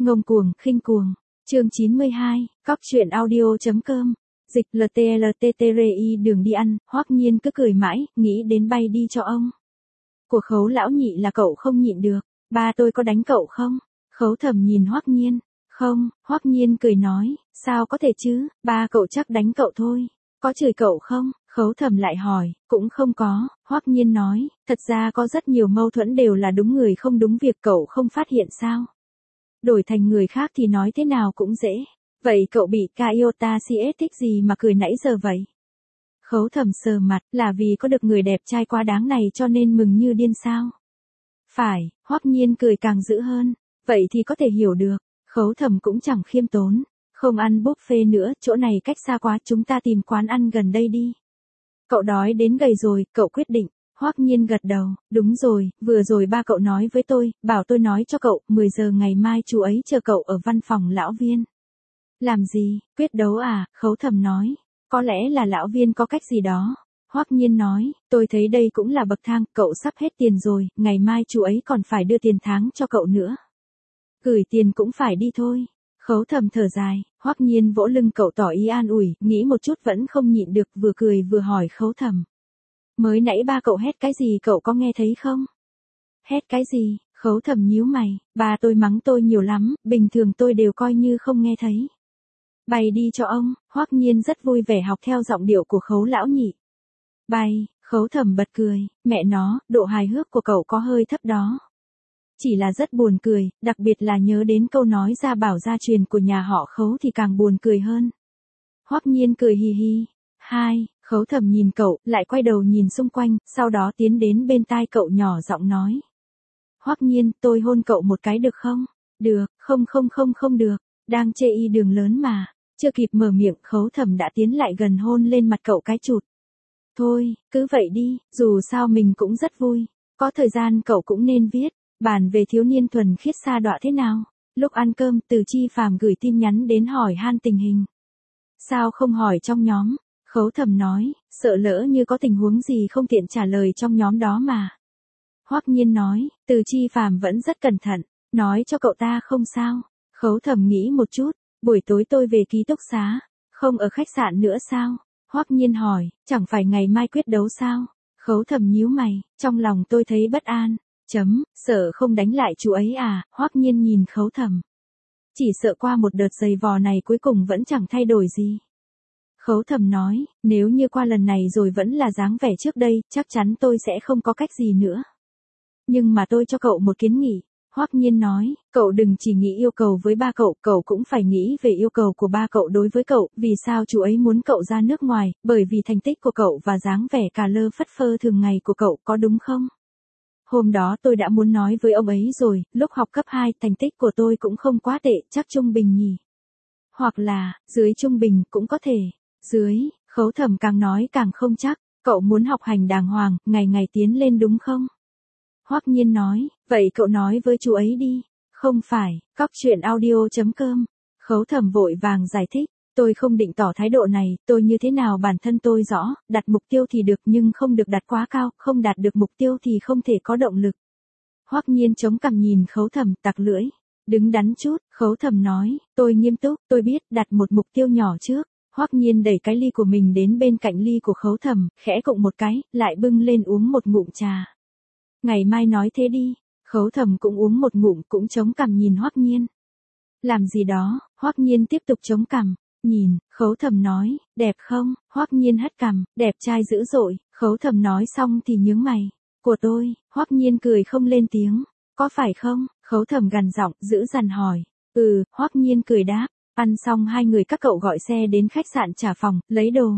Ngông cuồng, khinh cuồng. Chương 92, cóc truyện audio.com. Dịch LTLTTRI đường đi ăn, Hoắc Nhiên cứ cười mãi, nghĩ đến bay đi cho ông. Của Khấu lão nhị là cậu không nhịn được, ba tôi có đánh cậu không? Khấu Thẩm nhìn Hoắc Nhiên. Không, Hoắc Nhiên cười nói, sao có thể chứ, ba cậu chắc đánh cậu thôi. Có chửi cậu không? Khấu Thẩm lại hỏi, cũng không có. Hoắc Nhiên nói, thật ra có rất nhiều mâu thuẫn đều là đúng người không đúng việc, cậu không phát hiện sao? Đổi thành người khác thì nói thế nào cũng dễ. Vậy cậu bị Kyota CS thích gì mà cười nãy giờ vậy? Khấu Thẩm sờ mặt, là vì có được người đẹp trai quá đáng này cho nên mừng như điên sao? Phải. Hoắc Nhiên cười càng dữ hơn. Vậy thì có thể hiểu được. Khấu Thẩm cũng chẳng khiêm tốn. Không ăn buffet nữa, chỗ này cách xa quá, chúng ta tìm quán ăn gần đây đi. Cậu đói đến gầy rồi, cậu quyết định. Hoắc Nhiên gật đầu, đúng rồi, vừa rồi ba cậu nói với tôi, bảo tôi nói cho cậu, 10 giờ ngày mai chú ấy chờ cậu ở văn phòng lão Viên. Làm gì, quyết đấu à? Khấu Thẩm nói. Có lẽ là lão Viên có cách gì đó. Hoắc Nhiên nói, tôi thấy đây cũng là bậc thang, cậu sắp hết tiền rồi, ngày mai chú ấy còn phải đưa tiền tháng cho cậu nữa. Gửi tiền cũng phải đi thôi. Khấu Thẩm thở dài, Hoắc Nhiên vỗ lưng cậu tỏ ý an ủi, nghĩ một chút vẫn không nhịn được, vừa cười vừa hỏi Khấu Thẩm. Mới nãy ba cậu hét cái gì cậu có nghe thấy không? Hét cái gì? Khấu Thẩm nhíu mày, ba tôi mắng tôi nhiều lắm, bình thường tôi đều coi như không nghe thấy. Bay đi cho ông. Hoắc Nhiên rất vui vẻ học theo giọng điệu của Khấu lão nhị. Bay. Khấu Thẩm bật cười, mẹ nó, độ hài hước của cậu có hơi thấp đó. Chỉ là rất buồn cười, đặc biệt là nhớ đến câu nói ra bảo gia truyền của nhà họ Khấu thì càng buồn cười hơn. Hoắc Nhiên cười hì hì. Hai. Khấu Thẩm nhìn cậu, lại quay đầu nhìn xung quanh, sau đó tiến đến bên tai cậu nhỏ giọng nói. Hoắc Nhiên, tôi hôn cậu một cái được không? Được, không được, đang chê y đường lớn mà. Chưa kịp mở miệng, Khấu Thẩm đã tiến lại gần hôn lên mặt cậu cái chụt. Thôi, cứ vậy đi, dù sao mình cũng rất vui. Có thời gian cậu cũng nên viết, bản về thiếu niên thuần khiết sa đọa thế nào. Lúc ăn cơm, Từ Chi Phàm gửi tin nhắn đến hỏi han tình hình. Sao không hỏi trong nhóm? Khấu Thẩm nói, sợ lỡ như có tình huống gì không tiện trả lời trong nhóm đó mà. Hoắc Nhiên nói, Từ Chi Phàm vẫn rất cẩn thận, nói cho cậu ta không sao. Khấu Thẩm nghĩ một chút, buổi tối tôi về ký túc xá, không ở khách sạn nữa sao? Hoắc Nhiên hỏi, chẳng phải ngày mai quyết đấu sao? Khấu Thẩm nhíu mày, trong lòng tôi thấy bất an. Sợ không đánh lại chú ấy à? Hoắc Nhiên nhìn Khấu Thẩm. Chỉ sợ qua một đợt giày vò này cuối cùng vẫn chẳng thay đổi gì. Khấu Thẩm nói, nếu như qua lần này rồi vẫn là dáng vẻ trước đây, chắc chắn tôi sẽ không có cách gì nữa. Nhưng mà tôi cho cậu một kiến nghị. Hoắc Nhiên nói, cậu đừng chỉ nghĩ yêu cầu với ba cậu cũng phải nghĩ về yêu cầu của ba cậu đối với cậu, vì sao chú ấy muốn cậu ra nước ngoài, bởi vì thành tích của cậu và dáng vẻ cà lơ phất phơ thường ngày của cậu, có đúng không? Hôm đó tôi đã muốn nói với ông ấy rồi, lúc học cấp 2 thành tích của tôi cũng không quá tệ, chắc trung bình nhỉ. Hoặc là, dưới trung bình cũng có thể. Dưới. Khấu Thẩm càng nói càng không chắc, cậu muốn học hành đàng hoàng, ngày ngày tiến lên đúng không? Hoắc Nhiên nói, vậy cậu nói với chú ấy đi. Không phải, cóc truyện audio.com. Khấu Thẩm vội vàng giải thích, tôi không định tỏ thái độ này, tôi như thế nào bản thân tôi rõ, đặt mục tiêu thì được nhưng không được đặt quá cao, không đạt được mục tiêu thì không thể có động lực. Hoắc Nhiên chống cằm nhìn Khấu Thẩm, tặc lưỡi. Đứng đắn chút. Khấu Thẩm nói, tôi nghiêm túc, tôi biết, đặt một mục tiêu nhỏ trước. Hoắc Nhiên đẩy cái ly của mình đến bên cạnh ly của Khấu Thẩm, khẽ cụng một cái, lại bưng lên uống một ngụm trà. Ngày mai nói thế đi. Khấu Thẩm cũng uống một ngụm, cũng chống cằm nhìn Hoắc Nhiên. Làm gì đó? Hoắc Nhiên tiếp tục chống cằm. Nhìn. Khấu Thẩm nói, đẹp không? Hoắc Nhiên hất cằm, đẹp trai dữ dội. Khấu Thẩm nói xong thì nhướng mày. Của tôi. Hoắc Nhiên cười không lên tiếng. Có phải không? Khấu Thẩm gằn giọng, giữ dằn hỏi. Hoắc Nhiên cười đáp. Ăn xong hai người các cậu gọi xe đến khách sạn trả phòng, lấy đồ.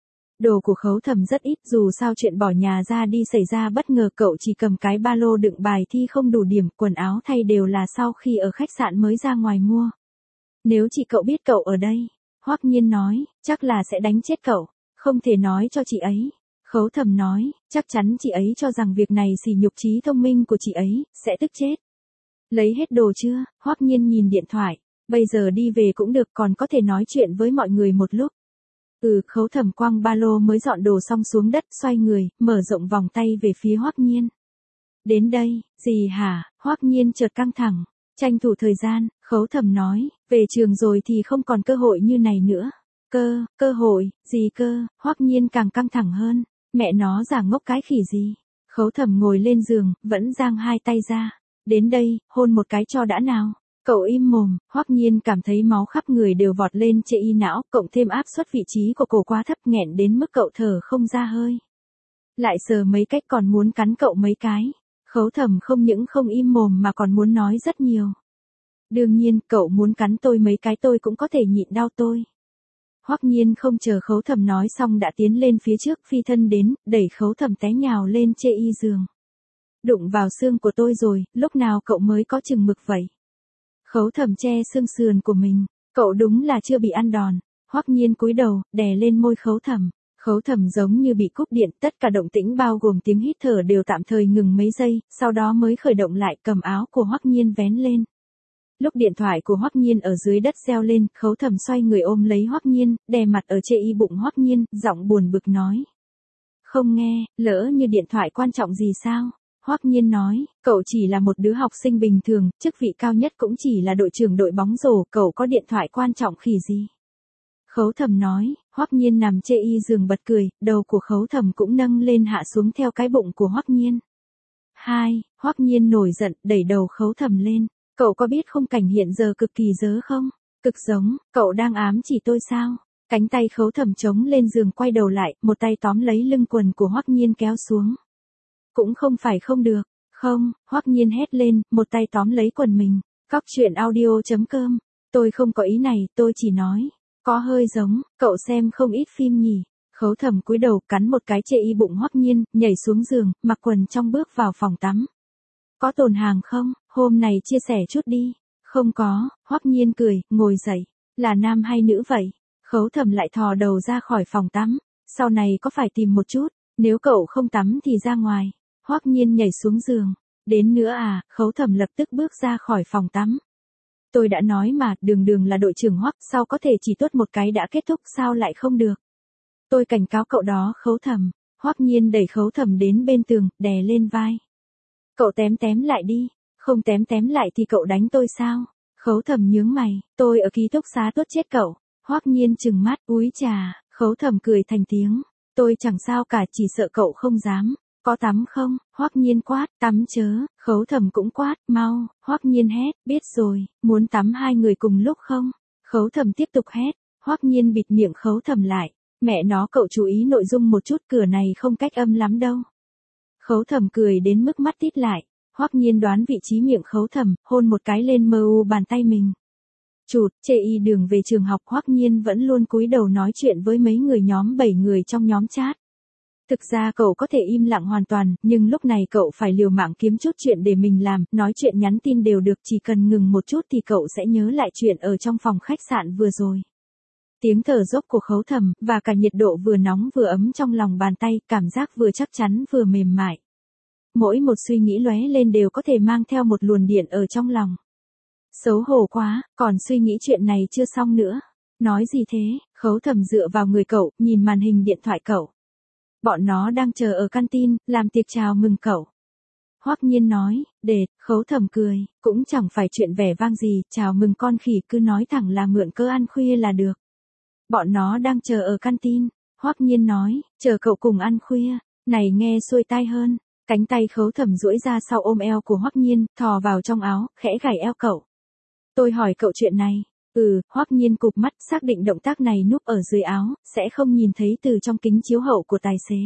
Đồ của Khấu Thẩm rất ít, dù sao chuyện bỏ nhà ra đi xảy ra bất ngờ, cậu chỉ cầm cái ba lô đựng bài thi không đủ điểm, quần áo thay đều là sau khi ở khách sạn mới ra ngoài mua. Nếu chị cậu biết cậu ở đây, Hoắc Nhiên nói, chắc là sẽ đánh chết cậu, không thể nói cho chị ấy. Khấu Thẩm nói, chắc chắn chị ấy cho rằng việc này sỉ nhục trí thông minh của chị ấy, sẽ tức chết. Lấy hết đồ chưa? Hoắc Nhiên nhìn điện thoại, bây giờ đi về cũng được, còn có thể nói chuyện với mọi người một lúc. Khấu Thẩm quăng ba lô mới dọn đồ xong xuống đất, xoay người, mở rộng vòng tay về phía Hoắc Nhiên. Đến đây. Gì hả? Hoắc Nhiên chợt căng thẳng. Tranh thủ thời gian, Khấu Thẩm nói, về trường rồi thì không còn cơ hội như này nữa. Cơ hội, gì cơ, Hoắc Nhiên càng căng thẳng hơn, mẹ nó giả ngốc cái khỉ gì. Khấu Thẩm ngồi lên giường, vẫn giang hai tay ra. Đến đây, hôn một cái cho đã nào. Cậu im mồm, Hoắc Nhiên cảm thấy máu khắp người đều vọt lên chê y não, cộng thêm áp suất vị trí của cổ quá thấp nghẹn đến mức cậu thở không ra hơi. Lại sờ mấy cách còn muốn cắn cậu mấy cái. Khấu Thẩm không những không im mồm mà còn muốn nói rất nhiều. Đương nhiên, cậu muốn cắn tôi mấy cái tôi cũng có thể nhịn đau tôi. Hoắc Nhiên không chờ Khấu Thẩm nói xong đã tiến lên phía trước phi thân đến, đẩy Khấu Thẩm té nhào lên chê y giường. Đụng vào xương của tôi rồi, lúc nào cậu mới có chừng mực vậy? Khấu Thẩm che xương sườn của mình, cậu đúng là chưa bị ăn đòn. Hoắc Nhiên cúi đầu, đè lên môi Khấu Thẩm. Khấu Thẩm giống như bị cúp điện, tất cả động tĩnh bao gồm tiếng hít thở đều tạm thời ngừng mấy giây, sau đó mới khởi động lại, cầm áo của Hoắc Nhiên vén lên. Lúc điện thoại của Hoắc Nhiên ở dưới đất reo lên, Khấu Thẩm xoay người ôm lấy Hoắc Nhiên, đè mặt ở chê y bụng Hoắc Nhiên, giọng buồn bực nói. Không nghe, lỡ như điện thoại quan trọng gì sao? Hoắc Nhiên nói, cậu chỉ là một đứa học sinh bình thường, chức vị cao nhất cũng chỉ là đội trưởng đội bóng rổ, cậu có điện thoại quan trọng khỉ gì? Khấu Thẩm nói, Hoắc Nhiên nằm chê y giường bật cười, đầu của Khấu Thẩm cũng nâng lên hạ xuống theo cái bụng của Hoắc Nhiên. Hoắc Nhiên nổi giận, đẩy đầu Khấu Thẩm lên. Cậu có biết khung cảnh hiện giờ cực kỳ dớ không? Cực giống, cậu đang ám chỉ tôi sao? Cánh tay Khấu Thẩm chống lên giường quay đầu lại, một tay tóm lấy lưng quần của Hoắc Nhiên kéo xuống. Cũng không phải không được, không, Hoắc Nhiên hét lên, một tay tóm lấy quần mình. Cóc truyện audio.com, tôi không có ý này, tôi chỉ nói. Có hơi giống, cậu xem không ít phim nhỉ. Khấu Thẩm cúi đầu cắn một cái chê y bụng Hoắc Nhiên, nhảy xuống giường, mặc quần trong bước vào phòng tắm. Có tồn hàng không, hôm này chia sẻ chút đi. Không có, Hoắc Nhiên cười, ngồi dậy. Là nam hay nữ vậy? Khấu Thẩm lại thò đầu ra khỏi phòng tắm. Sau này có phải tìm một chút, nếu cậu không tắm thì ra ngoài. Hoắc Nhiên nhảy xuống giường. Đến nữa à, Khấu Thẩm lập tức bước ra khỏi phòng tắm. Tôi đã nói mà, đường là đội trưởng Hoắc, sao có thể chỉ tuốt một cái đã kết thúc, sao lại không được? Tôi cảnh cáo cậu đó Khấu Thẩm. Hoắc Nhiên đẩy Khấu Thẩm đến bên tường, đè lên vai. Cậu tém lại đi, không tém lại thì cậu đánh tôi sao? Khấu Thẩm nhướng mày, tôi ở ký túc xá tuốt chết cậu. Hoắc Nhiên trừng mắt, úi trà, Khấu Thẩm cười thành tiếng. Tôi chẳng sao cả, chỉ sợ cậu không dám. Có tắm không? Hoắc Nhiên quát, tắm chớ. Khấu Thẩm cũng quát, mau. Hoắc Nhiên hét, biết rồi, muốn tắm hai người cùng lúc không? Khấu Thẩm tiếp tục hét. Hoắc Nhiên bịt miệng Khấu Thẩm lại. Mẹ nó, cậu chú ý nội dung một chút, cửa này không cách âm lắm đâu. Khấu Thẩm cười đến mức mắt tít lại. Hoắc Nhiên đoán vị trí miệng Khấu Thẩm, hôn một cái lên mờ u bàn tay mình. Chụt, chê y đường về trường học. Hoắc Nhiên vẫn luôn cúi đầu nói chuyện với mấy người nhóm 7 người trong nhóm chat. Thực ra cậu có thể im lặng hoàn toàn, nhưng lúc này cậu phải liều mạng kiếm chút chuyện để mình làm, nói chuyện nhắn tin đều được, chỉ cần ngừng một chút thì cậu sẽ nhớ lại chuyện ở trong phòng khách sạn vừa rồi. Tiếng thở dốc của Khấu Thẩm, và cả nhiệt độ vừa nóng vừa ấm trong lòng bàn tay, cảm giác vừa chắc chắn vừa mềm mại. Mỗi một suy nghĩ lóe lên đều có thể mang theo một luồng điện ở trong lòng. Xấu hổ quá, còn suy nghĩ chuyện này chưa xong nữa. Nói gì thế? Khấu Thẩm dựa vào người cậu, nhìn màn hình điện thoại cậu. Bọn nó đang chờ ở canteen, làm tiệc chào mừng cậu. Hoắc Nhiên nói, Khấu Thẩm cười, cũng chẳng phải chuyện vẻ vang gì, chào mừng con khỉ, cứ nói thẳng là mượn cớ ăn khuya là được. Bọn nó đang chờ ở canteen, Hoắc Nhiên nói, chờ cậu cùng ăn khuya, này nghe xuôi tai hơn. Cánh tay Khấu Thẩm duỗi ra sau ôm eo của Hoắc Nhiên, thò vào trong áo, khẽ gảy eo cậu. Tôi hỏi cậu chuyện này. Hoắc Nhiên cụp mắt, xác định động tác này núp ở dưới áo, sẽ không nhìn thấy từ trong kính chiếu hậu của tài xế.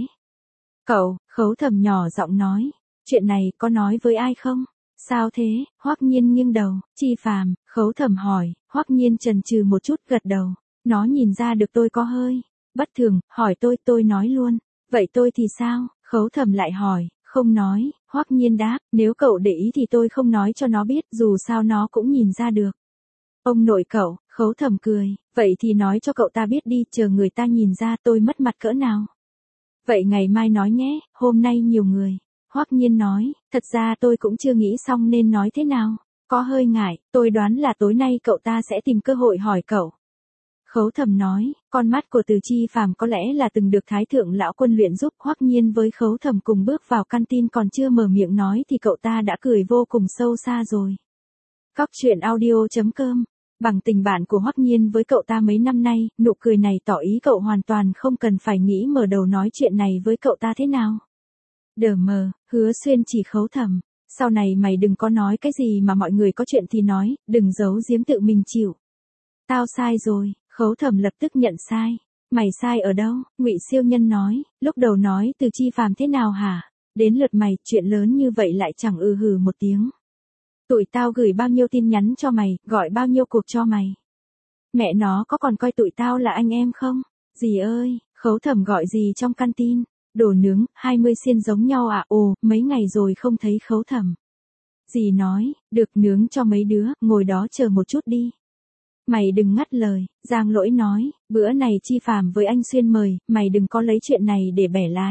Cậu, Khấu Thẩm nhỏ giọng nói, chuyện này có nói với ai không? Sao thế? Hoắc Nhiên nghiêng đầu, Chi Phàm. Khấu Thẩm hỏi. Hoắc Nhiên chần chừ một chút, gật đầu. Nó nhìn ra được tôi có hơi bất thường, hỏi tôi nói luôn. Vậy tôi thì sao? Khấu Thẩm lại hỏi. Không nói. Hoắc Nhiên đáp, nếu cậu để ý thì tôi không nói cho nó biết, dù sao nó cũng nhìn ra được. Ông nội cậu. Khấu Thẩm cười, vậy thì nói cho cậu ta biết đi, chờ người ta nhìn ra tôi mất mặt cỡ nào. Vậy ngày mai nói nhé, hôm nay nhiều người. Hoắc Nhiên nói, thật ra tôi cũng chưa nghĩ xong nên nói thế nào. Có hơi ngại, tôi đoán là tối nay cậu ta sẽ tìm cơ hội hỏi cậu. Khấu Thẩm nói, con mắt của Từ Chi Phàm có lẽ là từng được Thái Thượng Lão Quân luyện giúp. Hoắc Nhiên với Khấu Thẩm cùng bước vào canteen, còn chưa mở miệng nói thì cậu ta đã cười vô cùng sâu xa rồi. Cóc truyện audio.com. Bằng tình bạn của Hoắc Nhiên với cậu ta mấy năm nay, nụ cười này tỏ ý cậu hoàn toàn không cần phải nghĩ mở đầu nói chuyện này với cậu ta thế nào. Đờ mờ, Hứa Xuyên chỉ khấu thầm. Sau này mày đừng có nói cái gì mà mọi người có chuyện thì nói, đừng giấu giếm tự mình chịu. Tao sai rồi, khấu thầm lập tức nhận sai. Mày sai ở đâu? Ngụy Siêu Nhân nói, lúc đầu nói Từ Chi Phàm thế nào hả? Đến lượt mày, chuyện lớn như vậy lại chẳng hừ một tiếng. Tụi tao gửi bao nhiêu tin nhắn cho mày, gọi bao nhiêu cuộc cho mày. Mẹ nó có còn coi tụi tao là anh em không? Dì ơi, khấu thầm gọi gì trong căn tin? Đồ nướng, 20 xiên giống nhau à? Ồ, mấy ngày rồi không thấy khấu thầm. Dì nói, được nướng cho mấy đứa, ngồi đó chờ một chút đi. Mày đừng ngắt lời, Giang Lỗi nói, bữa này Chi Phàm với anh Xuyên mời, mày đừng có lấy chuyện này để bẻ lái.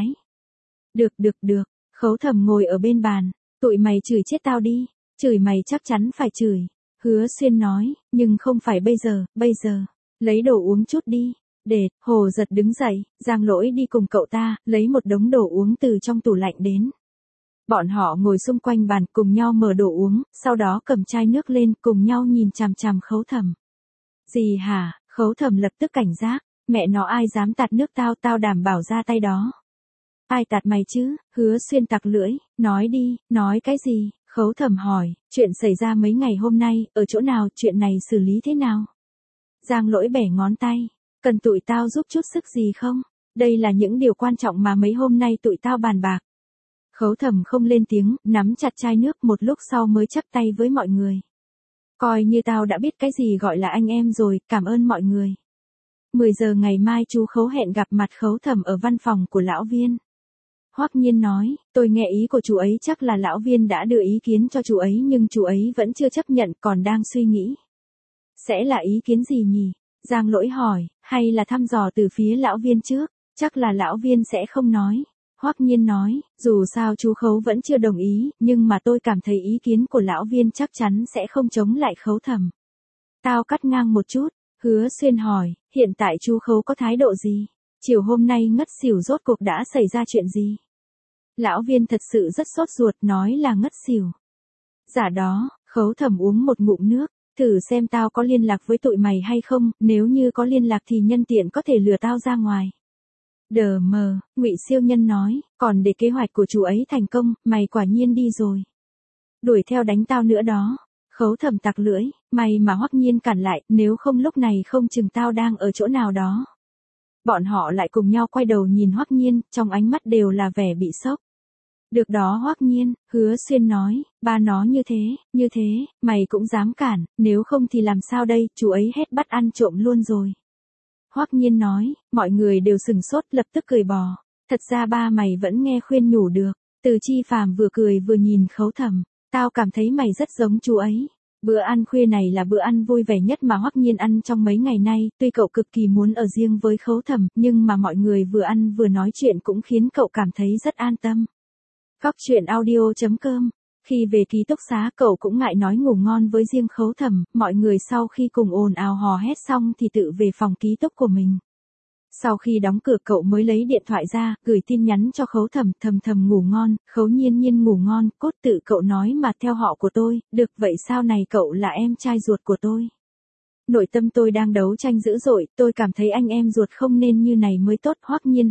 Được, khấu thầm ngồi ở bên bàn, tụi mày chửi chết tao đi, chửi mày chắc chắn phải chửi. Hứa Xuyên nói, nhưng không phải bây giờ, lấy đồ uống chút đi. Để, Hồ Giật đứng dậy, Giang Lỗi đi cùng cậu ta, lấy một đống đồ uống từ trong tủ lạnh đến. Bọn họ ngồi xung quanh bàn cùng nhau mở đồ uống, sau đó cầm chai nước lên cùng nhau nhìn chằm chằm khấu thầm. Gì hả? Khấu thầm lập tức cảnh giác, mẹ nó ai dám tạt nước tao đảm bảo ra tay đó. Ai tạt mày chứ? Hứa Xuyên tặc lưỡi, nói đi, nói cái gì? Khấu thầm hỏi, chuyện xảy ra mấy ngày hôm nay, ở chỗ nào, chuyện này xử lý thế nào? Giang Lỗi bẻ ngón tay, cần tụi tao giúp chút sức gì không? Đây là những điều quan trọng mà mấy hôm nay tụi tao bàn bạc. Khấu thầm không lên tiếng, nắm chặt chai nước một lúc sau mới chắp tay với mọi người. Coi như tao đã biết cái gì gọi là anh em rồi, cảm ơn mọi người. 10 giờ ngày mai chú Khấu hẹn gặp mặt khấu thầm ở văn phòng của lão Viên. Hoắc Nhiên nói, tôi nghe ý của chú ấy chắc là lão Viên đã đưa ý kiến cho chú ấy nhưng chú ấy vẫn chưa chấp nhận còn đang suy nghĩ. Sẽ là ý kiến gì nhỉ? Giang Lỗi hỏi, hay là thăm dò từ phía lão Viên trước? Chắc là lão Viên sẽ không nói. Hoắc Nhiên nói, dù sao chú Khấu vẫn chưa đồng ý, nhưng mà tôi cảm thấy ý kiến của lão Viên chắc chắn sẽ không chống lại khấu thầm. Tao cắt ngang một chút, Hứa Xuyên hỏi, hiện tại chú Khấu có thái độ gì? Chiều hôm nay ngất xỉu rốt cuộc đã xảy ra chuyện gì? Lão Viên thật sự rất sốt ruột nói là ngất xỉu. Giả đó, khấu thầm uống một ngụm nước, thử xem tao có liên lạc với tụi mày hay không, nếu như có liên lạc thì nhân tiện có thể lừa tao ra ngoài. Đờ mờ, Ngụy Siêu Nhân nói, còn để kế hoạch của chú ấy thành công, mày quả nhiên đi rồi. Đuổi theo đánh tao nữa đó. Khấu thầm tặc lưỡi, mày mà Hoắc Nhiên cản lại, nếu không lúc này không chừng tao đang ở chỗ nào đó. Bọn họ lại cùng nhau quay đầu nhìn Hoắc Nhiên, trong ánh mắt đều là vẻ bị sốc. Được đó Hoắc Nhiên, Hứa Xuyên nói, ba nó như thế, mày cũng dám cản, nếu không thì làm sao đây, chú ấy hết bắt ăn trộm luôn rồi. Hoắc Nhiên nói, mọi người đều sừng sốt lập tức cười bò, thật ra ba mày vẫn nghe khuyên nhủ được. Từ Chi Phàm vừa cười vừa nhìn khấu thầm, tao cảm thấy mày rất giống chú ấy. Bữa ăn khuya này là bữa ăn vui vẻ nhất mà Hoắc Nhiên ăn trong mấy ngày nay, tuy cậu cực kỳ muốn ở riêng với khấu thầm, nhưng mà mọi người vừa ăn vừa nói chuyện cũng khiến cậu cảm thấy rất an tâm. Cóc truyện audio.com. Khi về ký túc xá cậu cũng ngại nói ngủ ngon với riêng khấu thầm, mọi người sau khi cùng ồn ào hò hét xong thì tự về phòng ký túc của mình. Sau khi đóng cửa cậu mới lấy điện thoại ra, gửi tin nhắn cho khấu thầm, thầm ngủ ngon, khấu nhiên ngủ ngon, cốt tự cậu nói mà theo họ của tôi, được vậy sao này cậu là em trai ruột của tôi. Nội tâm tôi đang đấu tranh dữ dội, tôi cảm thấy anh em ruột không nên như này mới tốt. Hoắc Nhiên.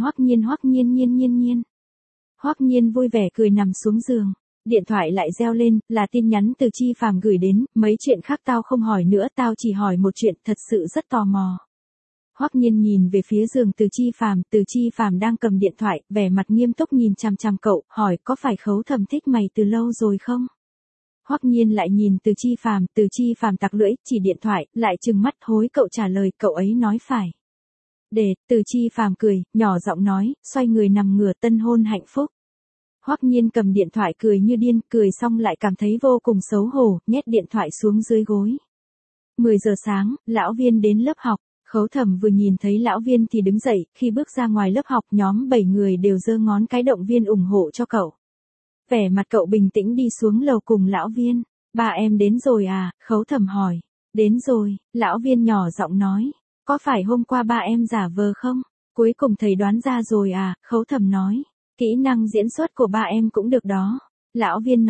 Hoắc Nhiên vui vẻ cười nằm xuống giường. Điện thoại lại reo lên, là tin nhắn từ Chi Phàm gửi đến, mấy chuyện khác tao không hỏi nữa, tao chỉ hỏi một chuyện, thật sự rất tò mò. Hoắc Nhiên nhìn về phía giường Từ Chi Phàm đang cầm điện thoại, vẻ mặt nghiêm túc nhìn chằm chằm cậu, hỏi có phải khấu thầm thích mày từ lâu rồi không? Hoắc Nhiên lại nhìn Từ Chi Phàm tặc lưỡi, chỉ điện thoại, lại trừng mắt hối cậu trả lời, cậu ấy nói phải. Để, Từ Chi Phàm cười, nhỏ giọng nói, xoay người nằm ngửa tân hôn hạnh phúc. Hoắc Nhiên cầm điện thoại cười như điên, cười xong lại cảm thấy vô cùng xấu hổ, nhét điện thoại xuống dưới gối. 10 giờ sáng, lão Viên đến lớp học, khấu thầm vừa nhìn thấy lão Viên thì đứng dậy, khi bước ra ngoài lớp học nhóm 7 người đều giơ ngón cái động viên ủng hộ cho cậu. Vẻ mặt cậu bình tĩnh đi xuống lầu cùng lão Viên. Ba em đến rồi à? Khấu thầm hỏi. Đến rồi, lão Viên nhỏ giọng nói. Có phải hôm qua ba em giả vờ không? Cuối cùng thầy đoán ra rồi à? Khấu thầm nói. Kỹ năng diễn xuất của ba em cũng được đó. Lão Viên nói,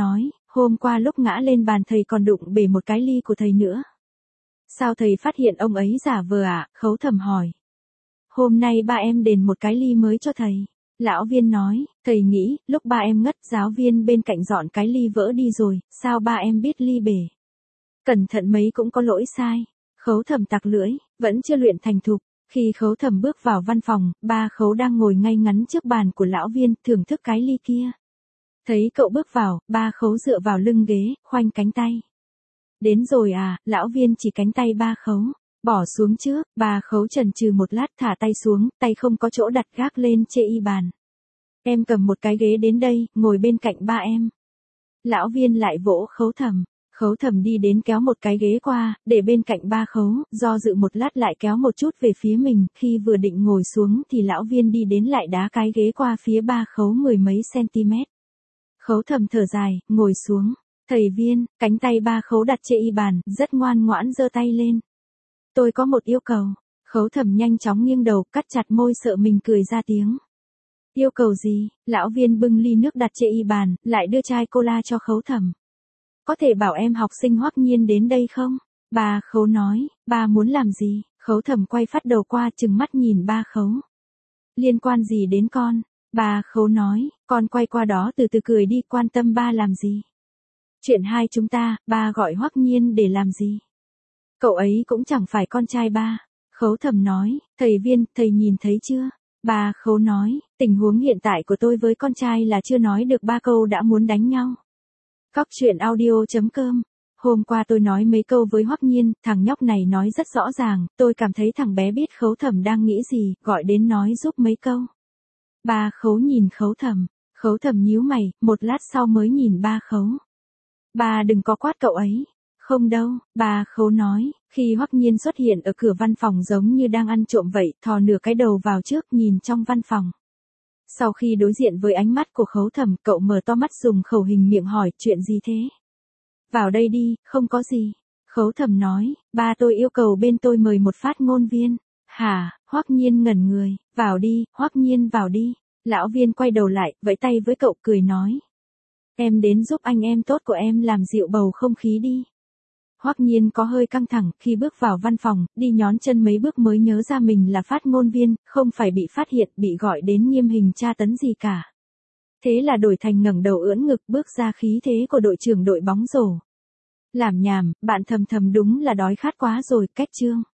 Hôm qua lúc ngã lên bàn thầy còn đụng bể một cái ly của thầy nữa. Sao thầy phát hiện ông ấy giả vờ ạ? Khấu Thẩm hỏi. Hôm nay ba em đền một cái ly mới cho thầy. Lão Viên nói, thầy nghĩ, lúc ba em ngất giáo viên bên cạnh dọn cái ly vỡ đi rồi, sao ba em biết ly bể? Cẩn thận mấy cũng có lỗi sai. Khấu Thẩm tặc lưỡi, vẫn chưa luyện thành thục. Khi Khấu Thẩm bước vào văn phòng, ba Khấu đang ngồi ngay ngắn trước bàn của lão Viên, thưởng thức cái ly kia. Thấy cậu bước vào, ba Khấu dựa vào lưng ghế, khoanh cánh tay. Đến rồi à, lão Viên chỉ cánh tay ba Khấu. Bỏ xuống trước, ba Khấu chần chừ một lát thả tay xuống, tay không có chỗ đặt gác lên chê y bàn. Em cầm một cái ghế đến đây, ngồi bên cạnh ba em. Lão Viên lại vỗ Khấu Thẩm. Khấu Thẩm đi đến kéo một cái ghế qua, để bên cạnh ba Khấu, do dự một lát lại kéo một chút về phía mình, khi vừa định ngồi xuống thì lão Viên đi đến lại đá cái ghế qua phía ba Khấu mười mấy cm. Khấu Thẩm thở dài, ngồi xuống. Thầy Viên, cánh tay ba Khấu đặt trên y bàn, rất ngoan ngoãn giơ tay lên. Tôi có một yêu cầu. Khấu Thẩm nhanh chóng nghiêng đầu, cắt chặt môi sợ mình cười ra tiếng. Yêu cầu gì? Lão Viên bưng ly nước đặt trên y bàn, lại đưa chai cola cho Khấu Thẩm. Có thể bảo em học sinh Hoắc Nhiên đến đây không? Ba Khấu nói, ba muốn làm gì? Khấu Thẩm quay phát đầu qua trừng mắt nhìn ba Khấu. Liên quan gì đến con? Ba Khấu nói, con quay qua đó từ từ cười đi, quan tâm ba làm gì? Chuyện hai chúng ta, ba gọi Hoắc Nhiên để làm gì? Cậu ấy cũng chẳng phải con trai ba. Khấu Thẩm nói, thầy Viên, thầy nhìn thấy chưa? Ba Khấu nói, tình huống hiện tại của tôi với con trai là chưa nói được ba câu đã muốn đánh nhau. Cóc truyện audio.com. Hôm qua tôi nói mấy câu với Hoắc Nhiên, thằng nhóc này nói rất rõ ràng, tôi cảm thấy thằng bé biết Khấu Thẩm đang nghĩ gì, gọi đến nói giúp mấy câu. Ba Khấu nhìn Khấu Thẩm. Khấu Thẩm nhíu mày, một lát sau mới nhìn ba Khấu. Ba đừng có quát cậu ấy. Không đâu, ba Khấu nói, khi Hoắc Nhiên xuất hiện ở cửa văn phòng giống như đang ăn trộm vậy, thò nửa cái đầu vào trước nhìn trong văn phòng. Sau khi đối diện với ánh mắt của Khấu Thẩm, cậu mở to mắt dùng khẩu hình miệng hỏi, chuyện gì thế? Vào đây đi, không có gì. Khấu Thẩm nói, ba tôi yêu cầu bên tôi mời một phát ngôn viên. Hả? Hoắc Nhiên ngẩn người, vào đi, Hoắc Nhiên vào đi. Lão Viên quay đầu lại, vẫy tay với cậu cười nói. Em đến giúp anh em tốt của em làm dịu bầu không khí đi. Hoắc Nhiên có hơi căng thẳng, khi bước vào văn phòng, đi nhón chân mấy bước mới nhớ ra mình là phát ngôn viên, không phải bị phát hiện, bị gọi đến nghiêm hình tra tấn gì cả. Thế là đổi thành ngẩng đầu ưỡn ngực bước ra khí thế của đội trưởng đội bóng rổ. Làm nhảm, bạn thầm thầm đúng là đói khát quá rồi, cách chương.